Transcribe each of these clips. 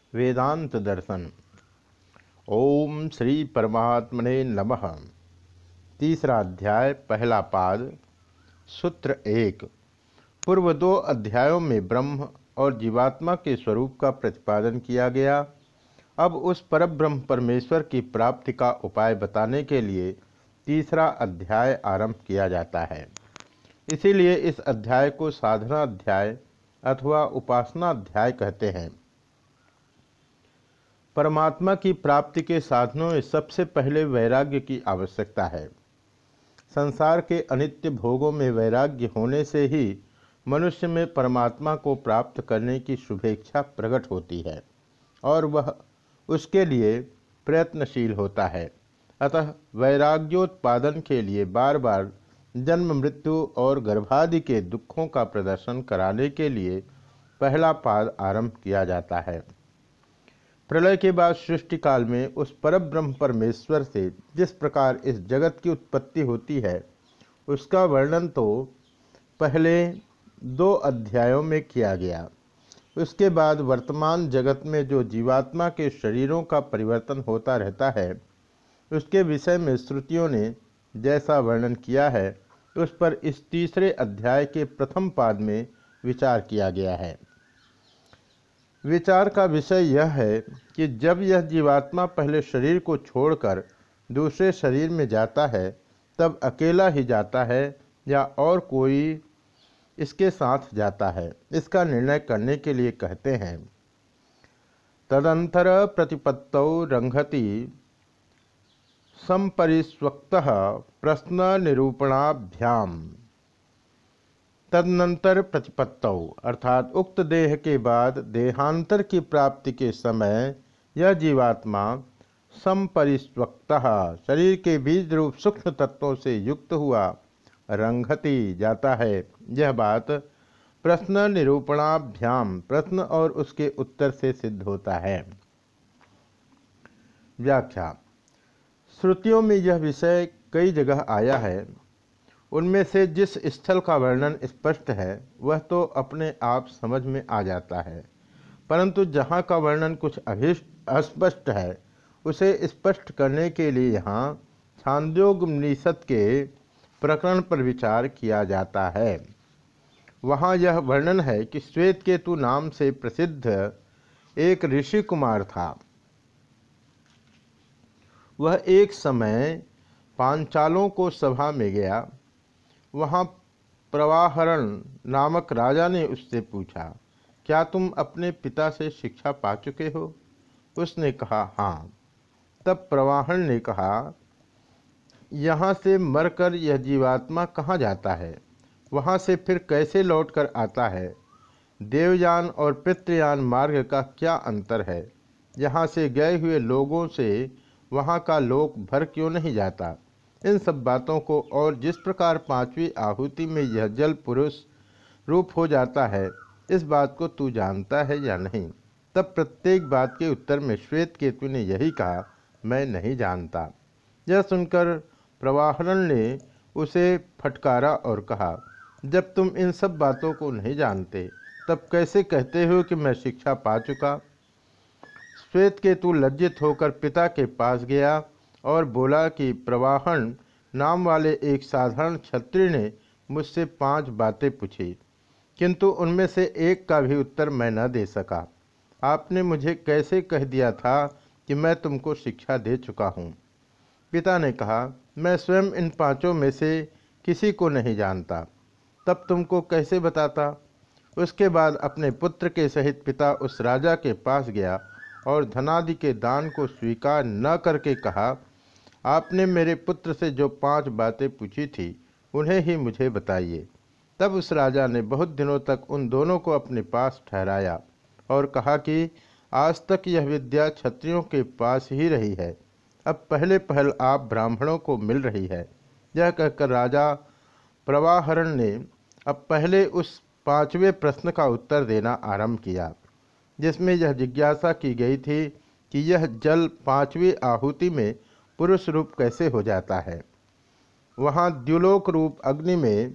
वेदांत दर्शन। ओम श्री परमात्मने नमः। तीसरा अध्याय, पहला पाद। सूत्र 1। पूर्व 2 अध्यायों में ब्रह्म और जीवात्मा के स्वरूप का प्रतिपादन किया गया। अब उस परब्रह्म परमेश्वर की प्राप्ति का उपाय बताने के लिए तीसरा अध्याय आरंभ किया जाता है। इसीलिए इस अध्याय को साधना अध्याय अथवा उपासना अध्याय कहते हैं। परमात्मा की प्राप्ति के साधनों में सबसे पहले वैराग्य की आवश्यकता है। संसार के अनित्य भोगों में वैराग्य होने से ही मनुष्य में परमात्मा को प्राप्त करने की शुभेच्छा प्रकट होती है और वह उसके लिए प्रयत्नशील होता है। अतः वैराग्योत्पादन के लिए बार बार जन्म मृत्यु और गर्भादि के दुखों का प्रदर्शन कराने के लिए पहला पाद आरंभ किया जाता है। प्रलय के बाद सृष्टि काल में उस परब्रह्म परमेश्वर से जिस प्रकार इस जगत की उत्पत्ति होती है उसका वर्णन तो पहले 2 अध्यायों में किया गया। उसके बाद वर्तमान जगत में जो जीवात्मा के शरीरों का परिवर्तन होता रहता है उसके विषय में श्रुतियों ने जैसा वर्णन किया है उस पर इस तीसरे अध्याय के प्रथम पाद में विचार किया गया है। विचार का विषय यह है कि जब यह जीवात्मा पहले शरीर को छोड़कर दूसरे शरीर में जाता है तब अकेला ही जाता है या और कोई इसके साथ जाता है, इसका निर्णय करने के लिए कहते हैं। तदंतर प्रतिपत्तौ रंघति संपरिस्वक्तः प्रश्न निरूपणाभ्याम। तदनंतर प्रतिपत्तौ अर्थात उक्त देह के बाद देहांतर की प्राप्ति के समय यह जीवात्मा संपरिस्वक्तः शरीर के बीज रूप सूक्ष्म तत्वों से युक्त हुआ रंघति जाता है। यह बात प्रश्न निरूपणाभ्याम प्रश्न और उसके उत्तर से सिद्ध होता है। व्याख्या। श्रुतियों में यह विषय कई जगह आया है। उनमें से जिस स्थल का वर्णन स्पष्ट है वह तो अपने आप समझ में आ जाता है, परंतु जहाँ का वर्णन कुछ अस्पष्ट है उसे स्पष्ट करने के लिए यहाँ छांदोग्योपनिषद के प्रकरण पर विचार किया जाता है। वहाँ यह वर्णन है कि श्वेतकेतु नाम से प्रसिद्ध एक ऋषि कुमार था। वह एक समय पांचालों को सभा में गया। वहाँ प्रवाहरण नामक राजा ने उससे पूछा, क्या तुम अपने पिता से शिक्षा पा चुके हो? उसने कहा, हाँ। तब प्रवाहण ने कहा, यहाँ से मरकर यह जीवात्मा कहाँ जाता है? वहाँ से फिर कैसे लौटकर आता है? देवयान और पितृयान मार्ग का क्या अंतर है? यहाँ से गए हुए लोगों से वहाँ का लोक भर क्यों नहीं जाता? इन सब बातों को और जिस प्रकार 5वीं आहुति में यह जल पुरुष रूप हो जाता है इस बात को तू जानता है या नहीं? तब प्रत्येक बात के उत्तर में श्वेतकेतु ने यही कहा, मैं नहीं जानता। यह सुनकर प्रवाहरण ने उसे फटकारा और कहा, जब तुम इन सब बातों को नहीं जानते तब कैसे कहते हो कि मैं शिक्षा पा चुका? श्वेतकेतु लज्जित होकर पिता के पास गया और बोला कि प्रवाहण नाम वाले एक साधारण क्षत्रिय ने मुझसे 5 बातें पूछी, किंतु उनमें से एक का भी उत्तर मैं न दे सका। आपने मुझे कैसे कह दिया था कि मैं तुमको शिक्षा दे चुका हूँ? पिता ने कहा, मैं स्वयं इन 5 में से किसी को नहीं जानता, तब तुमको कैसे बताता? उसके बाद अपने पुत्र के सहित पिता उस राजा के पास गया और धनादि के दान को स्वीकार न करके कहा, आपने मेरे पुत्र से जो 5 बातें पूछी थी उन्हें ही मुझे बताइए। तब उस राजा ने बहुत दिनों तक उन दोनों को अपने पास ठहराया और कहा कि आज तक यह विद्या क्षत्रियों के पास ही रही है, अब पहले पहल आप ब्राह्मणों को मिल रही है। यह कहकर राजा प्रवाहरण ने अब पहले उस 5वें प्रश्न का उत्तर देना आरंभ किया, जिसमें यह जिज्ञासा की गई थी कि यह जल 5वीं आहुति में पुरुष रूप कैसे हो जाता है। वहाँ द्युलोक रूप अग्नि में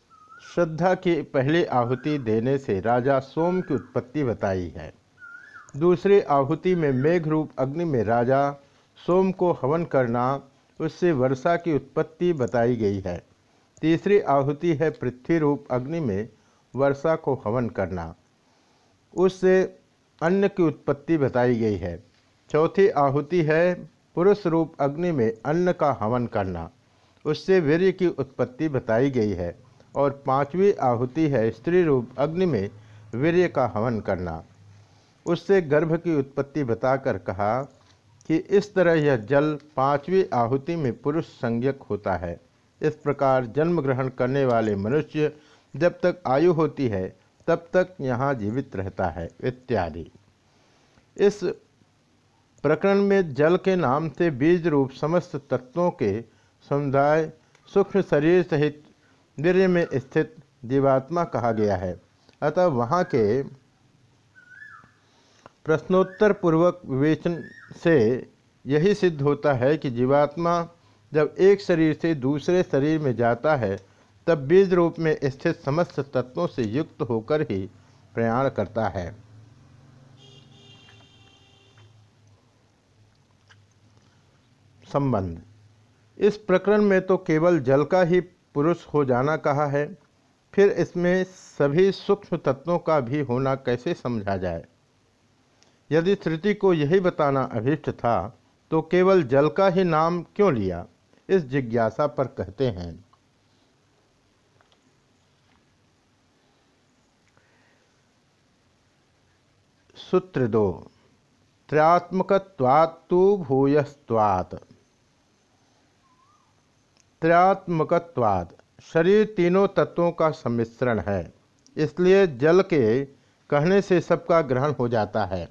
श्रद्धा की पहली आहुति देने से राजा सोम की उत्पत्ति बताई है। दूसरी आहुति में मेघ रूप अग्नि में राजा सोम को हवन करना, उससे वर्षा की उत्पत्ति बताई गई है। तीसरी आहुति है पृथ्वी रूप अग्नि में वर्षा को हवन करना, उससे अन्न की उत्पत्ति बताई गई है। चौथी आहुति है पुरुष रूप अग्नि में अन्न का हवन करना, उससे वीर्य की उत्पत्ति बताई गई है। और पांचवी आहुति है स्त्री रूप अग्नि में वीर्य का हवन करना, उससे गर्भ की उत्पत्ति बताकर कहा कि इस तरह यह जल पांचवी आहुति में पुरुष संज्ञक होता है। इस प्रकार जन्म ग्रहण करने वाले मनुष्य जब तक आयु होती है तब तक यहाँ जीवित रहता है इत्यादि। इस प्रकरण में जल के नाम से बीज रूप समस्त तत्वों के समुदाय सूक्ष्म शरीर सहित वीर्य में स्थित जीवात्मा कहा गया है। अतः वहाँ के प्रश्नोत्तर पूर्वक विवेचन से यही सिद्ध होता है कि जीवात्मा जब एक शरीर से दूसरे शरीर में जाता है तब बीज रूप में स्थित समस्त तत्वों से युक्त होकर ही प्रयाण करता है। संबंध। इस प्रकरण में तो केवल जल का ही पुरुष हो जाना कहा है, फिर इसमें सभी सूक्ष्म तत्वों का भी होना कैसे समझा जाए। यदि श्रुति को यही बताना अभीष्ट था तो केवल जल का ही नाम क्यों लिया, इस जिज्ञासा पर कहते हैं। सूत्र 2। त्रयात्मकत्वात्तु भूयस्त्वात्। त्रयात्मकत्वात् शरीर तीनों तत्वों का सम्मिश्रण है, इसलिए जल के कहने से सबका ग्रहण हो जाता है।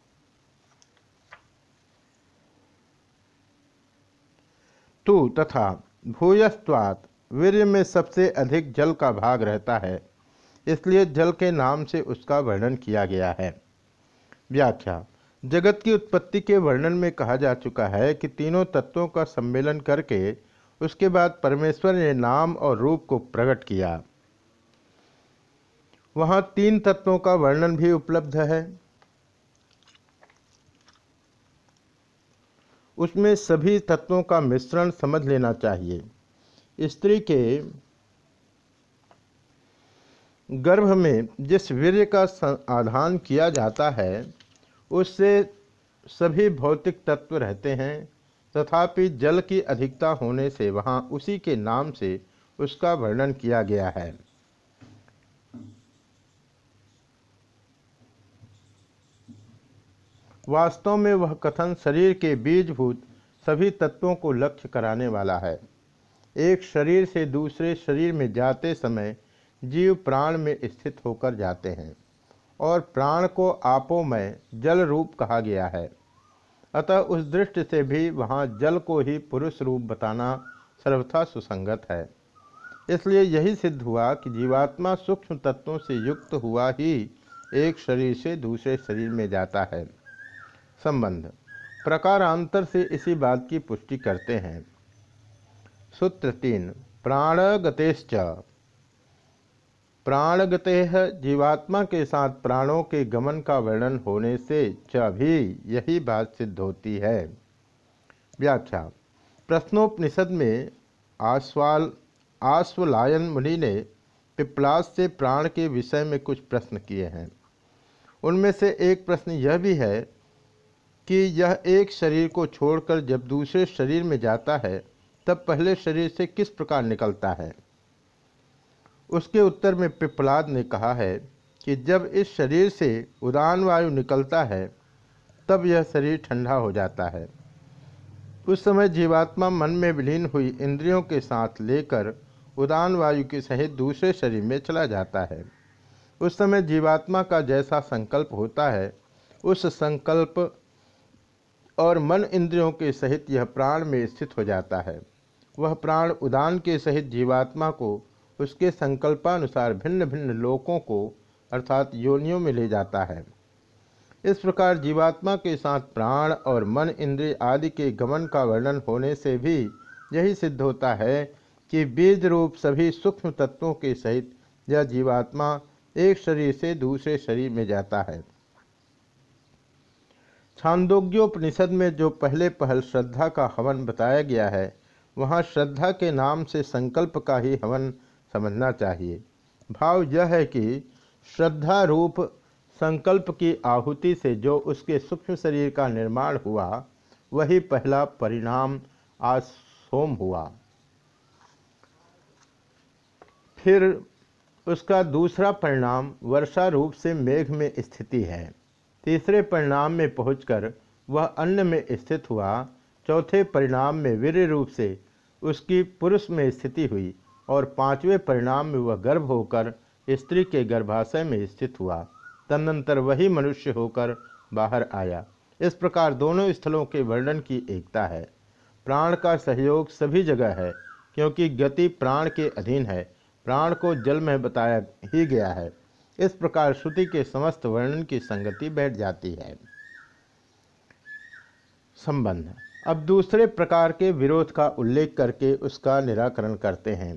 तू तथा भूयस्त्वात् वीर्य में सबसे अधिक जल का भाग रहता है, इसलिए जल के नाम से उसका वर्णन किया गया है। व्याख्या। जगत की उत्पत्ति के वर्णन में कहा जा चुका है कि तीनों तत्वों का सम्मेलन करके उसके बाद परमेश्वर ने नाम और रूप को प्रकट किया। वहाँ तीन तत्वों का वर्णन भी उपलब्ध है, उसमें सभी तत्वों का मिश्रण समझ लेना चाहिए। स्त्री के गर्भ में जिस वीर्य का आधान किया जाता है उससे सभी भौतिक तत्व रहते हैं, तथापि जल की अधिकता होने से वहाँ उसी के नाम से उसका वर्णन किया गया है। वास्तव में वह कथन शरीर के बीजभूत सभी तत्वों को लक्ष्य कराने वाला है। एक शरीर से दूसरे शरीर में जाते समय जीव प्राण में स्थित होकर जाते हैं और प्राण को आपोमय जल रूप कहा गया है। अतः उस दृष्टि से भी वहाँ जल को ही पुरुष रूप बताना सर्वथा सुसंगत है। इसलिए यही सिद्ध हुआ कि जीवात्मा सूक्ष्म तत्वों से युक्त हुआ ही एक शरीर से दूसरे शरीर में जाता है। संबंध। प्रकारांतर से इसी बात की पुष्टि करते हैं। सूत्र 3। प्राणगतेश्च। प्राणगतेः जीवात्मा के साथ प्राणों के गमन का वर्णन होने से च भी यही बात सिद्ध होती है। व्याख्या। प्रश्नोपनिषद में आश्वलायन मुनि ने पिप्पलाद से प्राण के विषय में कुछ प्रश्न किए हैं। उनमें से एक प्रश्न यह भी है कि यह एक शरीर को छोड़कर जब दूसरे शरीर में जाता है तब पहले शरीर से किस प्रकार निकलता है। उसके उत्तर में पिप्पलाद ने कहा है कि जब इस शरीर से उदान वायु निकलता है तब यह शरीर ठंडा हो जाता है। उस समय जीवात्मा मन में विलीन हुई इंद्रियों के साथ लेकर उदान वायु के सहित दूसरे शरीर में चला जाता है। उस समय जीवात्मा का जैसा संकल्प होता है उस संकल्प और मन इंद्रियों के सहित यह प्राण में स्थित हो जाता है। वह प्राण उदान के सहित जीवात्मा को उसके संकल्पानुसार भिन्न भिन्न लोकों को अर्थात योनियों में ले जाता है। इस प्रकार जीवात्मा के साथ प्राण और मन इंद्रिय आदि के गमन का वर्णन होने से भी यही सिद्ध होता है कि बीज रूप सभी सूक्ष्म तत्वों के सहित यह जीवात्मा एक शरीर से दूसरे शरीर में जाता है। छांदोग्योपनिषद में जो पहले पहल श्रद्धा का हवन बताया गया है, वहाँ श्रद्धा के नाम से संकल्प का ही हवन समझना चाहिए। भाव यह है कि श्रद्धा रूप संकल्प की आहुति से जो उसके सूक्ष्म शरीर का निर्माण हुआ, वही पहला परिणाम आज सोम हुआ। फिर उसका दूसरा परिणाम वर्षा रूप से मेघ में स्थिति है। तीसरे परिणाम में पहुंचकर वह अन्न में स्थित हुआ। चौथे परिणाम में वीर्य रूप से उसकी पुरुष में स्थिति हुई और पांचवें परिणाम में वह गर्भ होकर स्त्री के गर्भाशय में स्थित हुआ। तदनंतर वही मनुष्य होकर बाहर आया। इस प्रकार दोनों स्थलों के वर्णन की एकता है। प्राण का सहयोग सभी जगह है, क्योंकि गति प्राण के अधीन है। प्राण को जल में बताया ही गया है। इस प्रकार श्रुति के समस्त वर्णन की संगति बैठ जाती है। संबंध। अब दूसरे प्रकार के विरोध का उल्लेख करके उसका निराकरण करते हैं।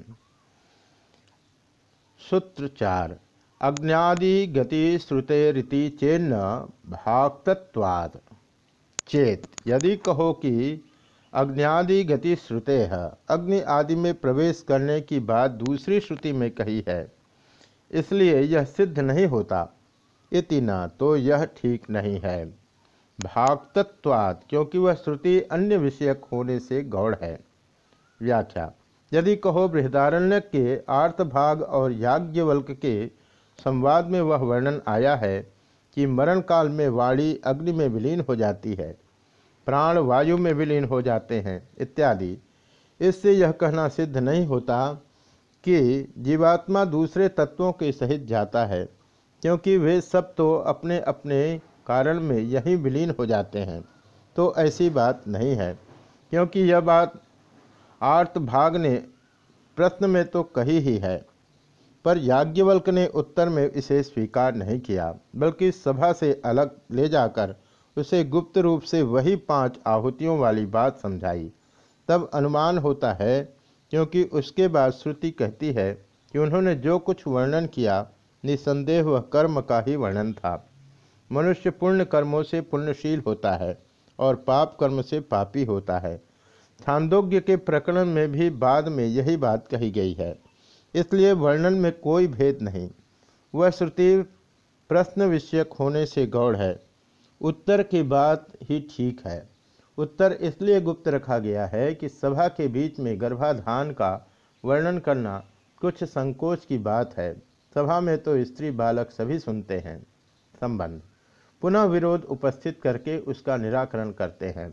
सूत्र 4। अग्न्यादि गति श्रुतेरिति चेन्न भाक्तत्वात्। चेत यदि कहो कि अग्न्यादि गति श्रुते है, अग्नि आदि में प्रवेश करने की बात दूसरी श्रुति में कही है, इसलिए यह सिद्ध नहीं होता। इति न, तो यह ठीक नहीं है। भाक्तत्वात्, क्योंकि वह श्रुति अन्य विषयक होने से गौड़ है। व्याख्या। यदि कहो बृहदारण्य के आर्तभाग और याज्ञवल्क्य के संवाद में वह वर्णन आया है कि मरण काल में वाणी अग्नि में विलीन हो जाती है, प्राण वायु में विलीन हो जाते हैं इत्यादि, इससे यह कहना सिद्ध नहीं होता कि जीवात्मा दूसरे तत्वों के सहित जाता है, क्योंकि वे सब तो अपने अपने कारण में यहीं विलीन हो जाते हैं। तो ऐसी बात नहीं है, क्योंकि यह बात आर्तभाग ने प्रश्न में तो कही ही है, पर याज्ञवल्क्य ने उत्तर में इसे स्वीकार नहीं किया, बल्कि सभा से अलग ले जाकर उसे गुप्त रूप से वही 5 आहुतियों वाली बात समझाई। तब अनुमान होता है, क्योंकि उसके बाद श्रुति कहती है कि उन्होंने जो कुछ वर्णन किया निसंदेह वह कर्म का ही वर्णन था। मनुष्य पुण्य कर्मों से पुण्यशील होता है और पाप कर्म से पापी होता है। छांदोग्य के प्रकरण में भी बाद में यही बात कही गई है, इसलिए वर्णन में कोई भेद नहीं। वह श्रुति प्रश्न विषयक होने से गौड़ है। उत्तर की बात ही ठीक है। उत्तर इसलिए गुप्त रखा गया है कि सभा के बीच में गर्भाधान का वर्णन करना कुछ संकोच की बात है। सभा में तो स्त्री बालक सभी सुनते हैं। संबंध। पुनः विरोध उपस्थित करके उसका निराकरण करते हैं।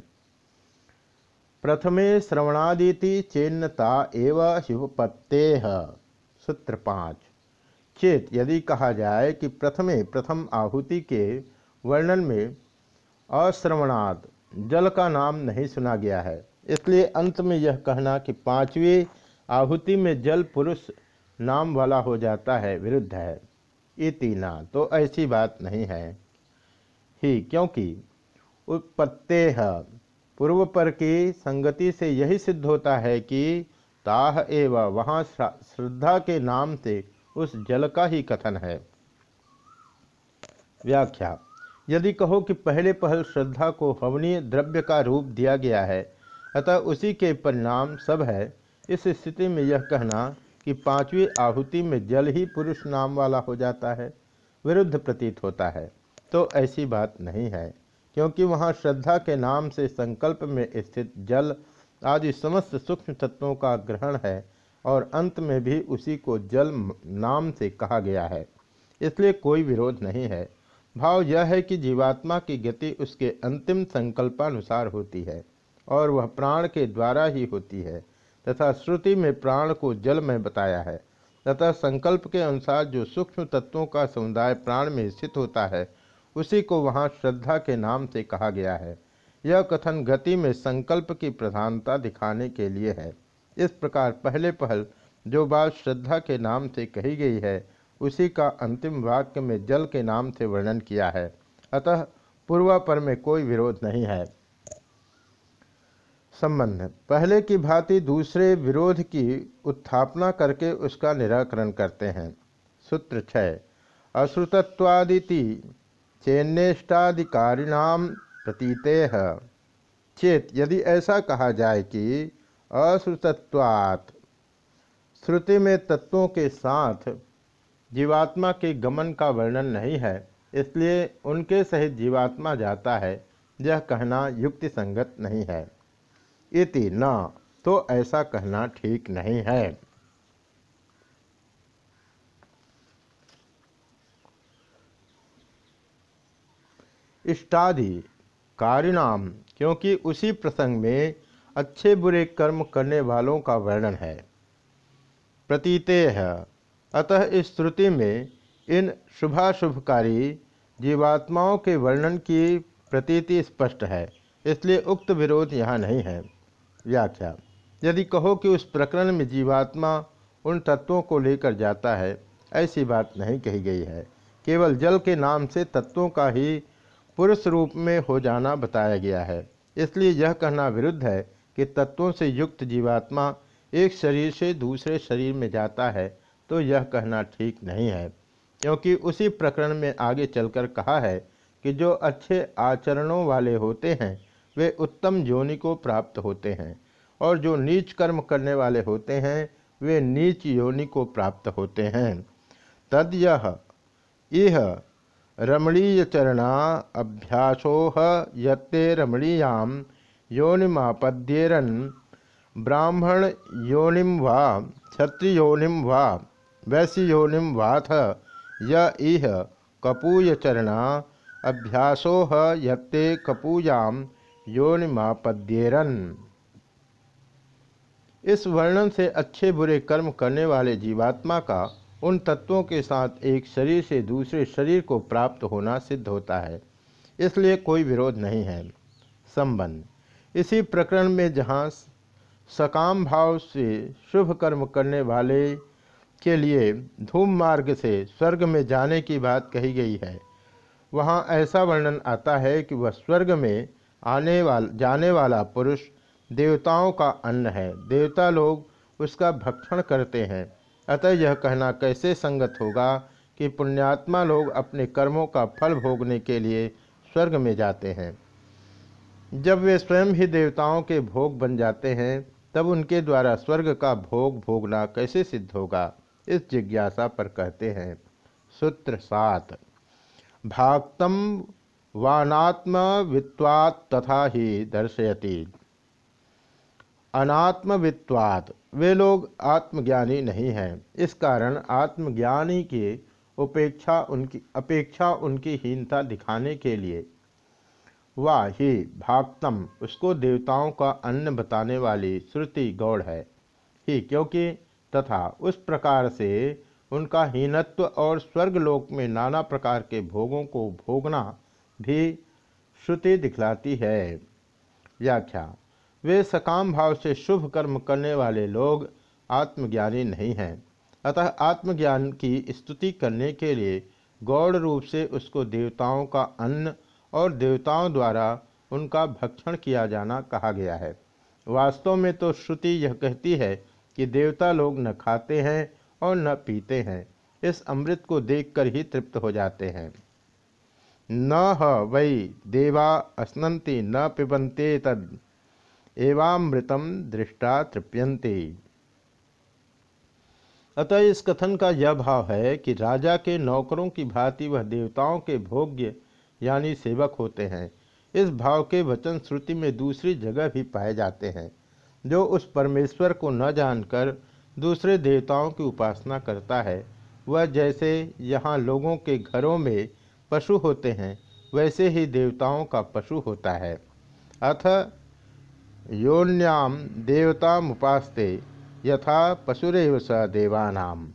प्रथमे श्रवणादिति चेन्नता एव शिवपत्तेह। सूत्र 5। चेत यदि कहा जाए कि प्रथम आहुति के वर्णन में अश्रवणाद जल का नाम नहीं सुना गया है, इसलिए अंत में यह कहना कि 5वीं आहुति में जल पुरुष नाम वाला हो जाता है विरुद्ध है। इति न, तो ऐसी बात नहीं है ही, क्योंकि उत्पत्तेह पूर्व पर की संगति से यही सिद्ध होता है कि ताह एव, वहाँ श्रद्धा के नाम से उस जल का ही कथन है। व्याख्या। यदि कहो कि पहले पहल श्रद्धा को हवनीय द्रव्य का रूप दिया गया है, अतः उसी के परिणाम सब है, इस स्थिति में यह कहना कि 5वीं आहुति में जल ही पुरुष नाम वाला हो जाता है विरुद्ध प्रतीत होता है। तो ऐसी बात नहीं है, क्योंकि वहाँ श्रद्धा के नाम से संकल्प में स्थित जल आदि समस्त सूक्ष्म तत्वों का ग्रहण है और अंत में भी उसी को जल नाम से कहा गया है, इसलिए कोई विरोध नहीं है। भाव यह है कि जीवात्मा की गति उसके अंतिम संकल्पानुसार होती है और वह प्राण के द्वारा ही होती है, तथा श्रुति में प्राण को जल में बताया है, तथा संकल्प के अनुसार जो सूक्ष्म तत्वों का समुदाय प्राण में स्थित होता है उसी को वहाँ श्रद्धा के नाम से कहा गया है। यह कथन गति में संकल्प की प्रधानता दिखाने के लिए है। इस प्रकार पहले पहल जो बात श्रद्धा के नाम से कही गई है उसी का अंतिम वाक्य में जल के नाम से वर्णन किया है, अतः पूर्वापर में कोई विरोध नहीं है। संबंध। पहले की भांति दूसरे विरोध की उत्थापना करके उसका निराकरण करते हैं। सूत्र 6। अश्रुतत्वादिति चेन्नेष्टाधिकारिणाम प्रतीतेह चेत, यदि ऐसा कहा जाए कि अश्रुतत्वात्, श्रुति में तत्वों के साथ जीवात्मा के गमन का वर्णन नहीं है, इसलिए उनके सहित जीवात्मा जाता है, यह कहना युक्ति संगत नहीं है। इति न, तो ऐसा कहना ठीक नहीं है। इष्टादि कारिणाम, क्योंकि उसी प्रसंग में अच्छे बुरे कर्म करने वालों का वर्णन है। प्रतीतेह, अतः इस श्रुति में इन शुभाशुभकारी जीवात्माओं के वर्णन की प्रतीति स्पष्ट है, इसलिए उक्त विरोध यहाँ नहीं है। व्याख्या, यदि कहो कि उस प्रकरण में जीवात्मा उन तत्वों को लेकर जाता है, ऐसी बात नहीं कही गई है। केवल जल के नाम से तत्वों का ही पुरुष रूप में हो जाना बताया गया है। इसलिए यह कहना विरुद्ध है कि तत्वों से युक्त जीवात्मा एक शरीर से दूसरे शरीर में जाता है, तो यह कहना ठीक नहीं है, क्योंकि उसी प्रकरण में आगे चलकर कहा है कि जो अच्छे आचरणों वाले होते हैं वे उत्तम योनि को प्राप्त होते हैं, और जो नीच कर्म करने वाले होते हैं वे नीच योनि को प्राप्त होते हैं। तद यह इह रमणीयचरणा अभ्यासोह यत्ते रमणीयां योनिमापद्येरन ब्राह्मण योनिम वा क्षत्रियोनिम वा वैश्य योनिम वाथ य इह कपूयचरणा अभ्यासोह यत्ते कपूयाम योनिमापद्येरन। इस वर्णन से अच्छे बुरे कर्म करने वाले जीवात्मा का उन तत्वों के साथ एक शरीर से दूसरे शरीर को प्राप्त होना सिद्ध होता है, इसलिए कोई विरोध नहीं है। संबंध, इसी प्रकरण में जहाँ सकाम भाव से शुभ कर्म करने वाले के लिए धूम मार्ग से स्वर्ग में जाने की बात कही गई है, वहाँ ऐसा वर्णन आता है कि वह स्वर्ग में जाने वाला पुरुष देवताओं का अन्न है, देवता लोग उसका भक्षण करते हैं। अतः यह कहना कैसे संगत होगा कि पुण्यात्मा लोग अपने कर्मों का फल भोगने के लिए स्वर्ग में जाते हैं। जब वे स्वयं ही देवताओं के भोग बन जाते हैं, तब उनके द्वारा स्वर्ग का भोग भोगना कैसे सिद्ध होगा, इस जिज्ञासा पर कहते हैं। सूत्र 7। भाक्तम वानात्मवित्वात् तथा ही दर्शयति। अनात्मवित्वात्, वे लोग आत्मज्ञानी नहीं हैं, इस कारण आत्मज्ञानी की अपेक्षा उनकी हीनता दिखाने के लिए वाह ही भाक्तम, उसको देवताओं का अन्न बताने वाली श्रुति गौड़ है ही, क्योंकि तथा उस प्रकार से उनका हीनत्व और स्वर्गलोक में नाना प्रकार के भोगों को भोगना भी श्रुति दिखलाती है। व्याख्या, वे सकाम भाव से शुभ कर्म करने वाले लोग आत्मज्ञानी नहीं हैं, अतः आत्मज्ञान की स्तुति करने के लिए गौड़ रूप से उसको देवताओं का अन्न और देवताओं द्वारा उनका भक्षण किया जाना कहा गया है। वास्तव में तो श्रुति यह कहती है कि देवता लोग न खाते हैं और न पीते हैं, इस अमृत को देखकर ही तृप्त हो जाते हैं। न ह वै देवा अस्नन्ति न पिबन्ते तद एवामृतम दृष्टा तृप्यन्ते। अतः इस कथन का यह भाव है कि राजा के नौकरों की भांति वह देवताओं के भोग्य यानी सेवक होते हैं। इस भाव के वचन श्रुति में दूसरी जगह भी पाए जाते हैं। जो उस परमेश्वर को न जानकर दूसरे देवताओं की उपासना करता है, वह जैसे यहाँ लोगों के घरों में पशु होते हैं, वैसे ही देवताओं का पशु होता है। अथ योन्याम देवतामुपास्ते यथा पशुरेव स देवानाम।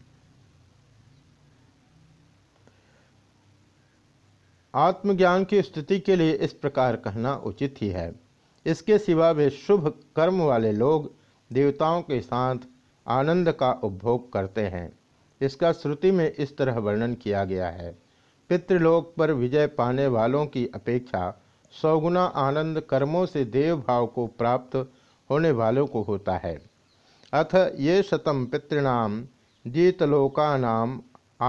आत्मज्ञान की स्तुति के लिए इस प्रकार कहना उचित ही है। इसके सिवा वे शुभ कर्म वाले लोग देवताओं के साथ आनंद का उपभोग करते हैं। इसका श्रुति में इस तरह वर्णन किया गया है। पितृलोक पर विजय पाने वालों की अपेक्षा 100 गुना आनंद कर्मों से देव भाव को प्राप्त होने वालों को होता है। अथ ये शतम पितॄणाम जीतलोकानाम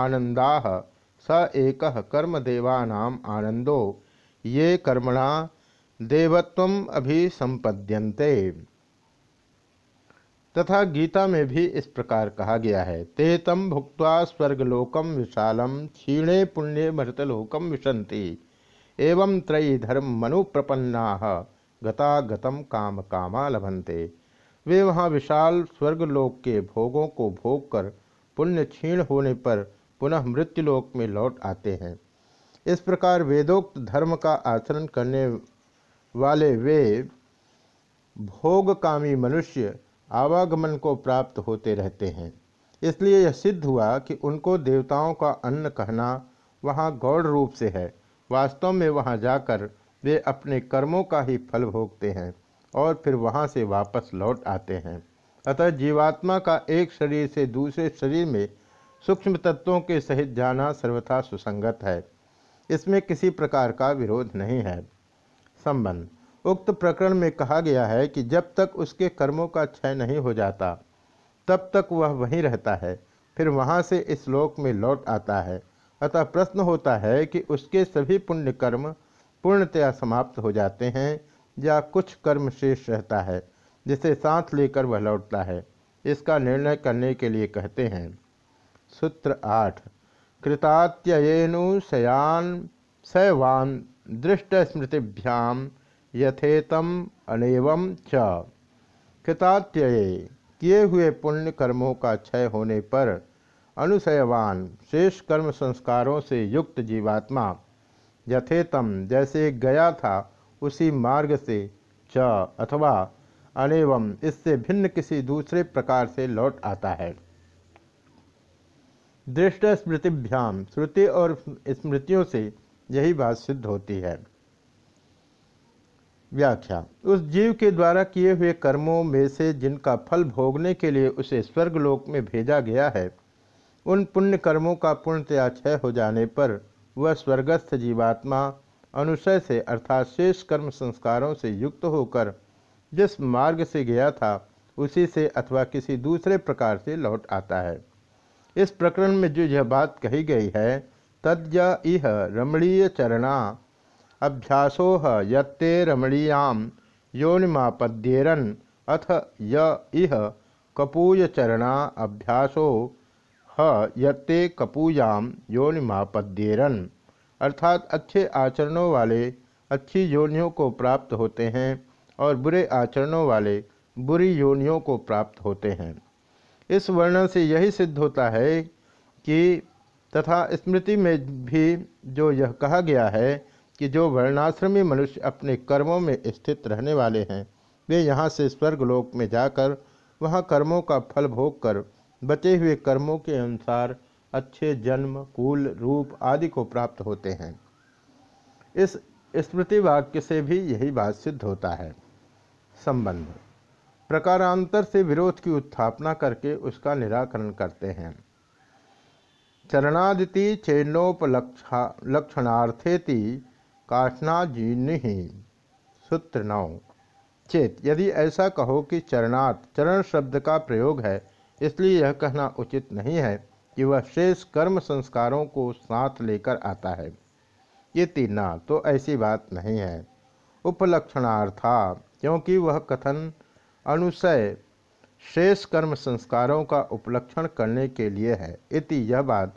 आनंदाः स एकः कर्मदेवानाम आनंदो ये कर्मणा देवत्वम अभिसंपद्यन्ते। तथा गीता में भी इस प्रकार कहा गया है, ते तम भुक्त्वा स्वर्गलोकम विशालम क्षीणे पुण्ये मृतलोकम विशन्ति एवं त्रयी धर्म मनुप्रपन्नाः गता गतम काम कामा लभन्ते। वे वहाँ विशाल स्वर्गलोक के भोगों को भोग कर पुण्य क्षीण होने पर पुनः मृत्युलोक में लौट आते हैं। इस प्रकार वेदोक्त धर्म का आचरण करने वाले वे भोगकामी मनुष्य आवागमन को प्राप्त होते रहते हैं। इसलिए यह सिद्ध हुआ कि उनको देवताओं का अन्न कहना वहाँ गौड़ रूप से है। वास्तव में वहाँ जाकर वे अपने कर्मों का ही फल भोगते हैं और फिर वहाँ से वापस लौट आते हैं। अतः जीवात्मा का एक शरीर से दूसरे शरीर में सूक्ष्म तत्वों के सहित जाना सर्वथा सुसंगत है। इसमें किसी प्रकार का विरोध नहीं है। संबंध। उक्त प्रकरण में कहा गया है कि जब तक उसके कर्मों का क्षय नहीं हो जाता तब तक वह वहीं रहता है, फिर वहाँ से इस लोक में लौट आता है। अतः प्रश्न होता है कि उसके सभी पुण्य कर्म पूर्णतया समाप्त हो जाते हैं या कुछ कर्म शेष रहता है जिसे साथ लेकर वह लौटता है। इसका निर्णय करने के लिए कहते हैं। सूत्र 8। कृतात्ययेनुशयान शैवान दृष्टस्मृतिभ्याम यथेतम अनेवम च। कृतात्यये किए हुए पुण्य कर्मों का क्षय होने पर अनुशयवान शेष कर्म संस्कारों से युक्त जीवात्मा यथेतम जैसे गया था उसी मार्ग से च अथवा अनेवम इससे भिन्न किसी दूसरे प्रकार से लौट आता है। दृष्ट स्मृतिभ्याम श्रुति और स्मृतियों से यही बात सिद्ध होती है। व्याख्या। उस जीव के द्वारा किए हुए कर्मों में से जिनका फल भोगने के लिए उसे स्वर्गलोक में भेजा गया है, उन पुण्य कर्मों का पूर्णतया क्षय हो जाने पर वह स्वर्गस्थ जीवात्मा अनुशय से अर्थात शेष कर्म संस्कारों से युक्त होकर जिस मार्ग से गया था उसी से अथवा किसी दूसरे प्रकार से लौट आता है। इस प्रकरण में जो यह बात कही गई है, तद्य इह रमणीय चरणा अभ्यासोह यत्ते रमणीयाम योनिमापद्येरन अथ य इह कपूय चरणा अभ्यासो ह यत्ते कपूयाम योनिमापद्येरन, अर्थात अच्छे आचरणों वाले अच्छी योनियों को प्राप्त होते हैं और बुरे आचरणों वाले बुरी योनियों को प्राप्त होते हैं। इस वर्णन से यही सिद्ध होता है कि तथा स्मृति में भी जो यह कहा गया है कि जो वर्णाश्रमी मनुष्य अपने कर्मों में स्थित रहने वाले हैं वे यहाँ से स्वर्गलोक में जाकर वहाँ कर्मों का फल भोग कर बचे हुए कर्मों के अनुसार अच्छे जन्म कुल रूप आदि को प्राप्त होते हैं। इस स्मृति वाक्य से भी यही बात सिद्ध होता है। संबंध। प्रकारांतर से विरोध की उत्थापना करके उसका निराकरण करते हैं। चरणादिति चेन्नोपलक्षणार्थेति काष्णाजीनि। सूत्र 9। चेत यदि ऐसा कहो कि चरणार्थ चरण शब्द का प्रयोग है, इसलिए यह कहना उचित नहीं है कि वह शेष कर्म संस्कारों को साथ लेकर आता है। ये तीना तो ऐसी बात नहीं है। उपलक्षणार्था क्योंकि वह कथन अनुशय शेष कर्म संस्कारों का उपलक्षण करने के लिए है। इति यह बात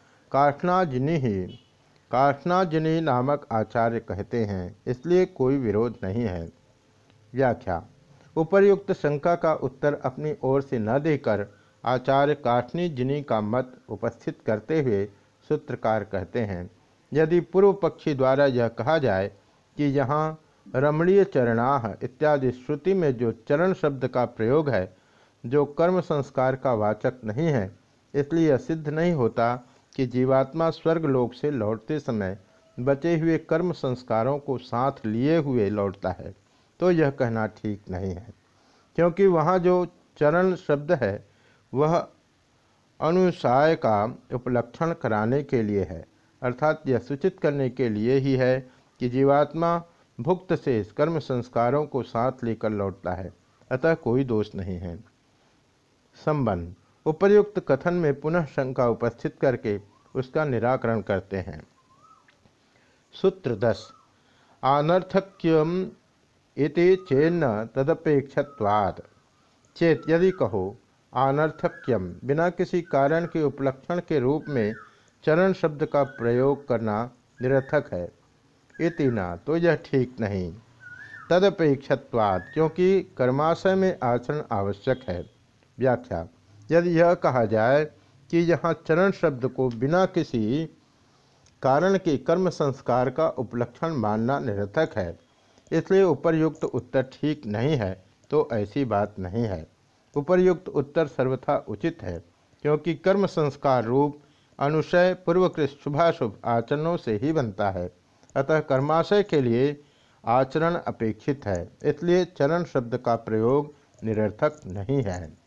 काष्णाजिनी नामक आचार्य कहते हैं, इसलिए कोई विरोध नहीं है। व्याख्या। उपर्युक्त शंका का उत्तर अपनी ओर से न देकर आचार्य काष्णाजिनी का मत उपस्थित करते हुए सूत्रकार कहते हैं, यदि पूर्व पक्षी द्वारा यह कहा जाए कि यहाँ रमणीय चरणाह इत्यादि श्रुति में जो चरण शब्द का प्रयोग है जो कर्म संस्कार का वाचक नहीं है, इसलिए यह सिद्ध नहीं होता कि जीवात्मा स्वर्गलोक से लौटते समय बचे हुए कर्म संस्कारों को साथ लिए हुए लौटता है, तो यह कहना ठीक नहीं है। क्योंकि वहाँ जो चरण शब्द है वह अनुसाय का उपलक्षण कराने के लिए है, अर्थात यह सूचित करने के लिए ही है कि जीवात्मा भुक्त से कर्म संस्कारों को साथ लेकर लौटता है, अतः कोई दोष नहीं है। संबंध। उपर्युक्त कथन में पुनः शंका उपस्थित करके उसका निराकरण करते हैं। सूत्र 10। अनर्थक्यम इति चेन्न तदपेक्षत्वात्। चेत यदि कहो अनर्थक्यम, बिना किसी कारण के उपलक्षण के रूप में चरण शब्द का प्रयोग करना निरर्थक है। इति न, तो यह ठीक नहीं। तदपेक्षत्वात्, क्योंकि कर्माशय में आचरण आवश्यक है। व्याख्या: यदि यह कहा जाए कि यहाँ चरण शब्द को बिना किसी कारण के कर्म संस्कार का उपलक्षण मानना निरर्थक है, इसलिए उपर्युक्त उत्तर ठीक नहीं है, तो ऐसी बात नहीं है। उपर्युक्त उत्तर सर्वथा उचित है, क्योंकि कर्म संस्कार रूप अनुशय पूर्वकृत शुभाशुभ आचरणों से ही बनता है। अतः कर्माशय के लिए आचरण अपेक्षित है, इसलिए चरण शब्द का प्रयोग निरर्थक नहीं है।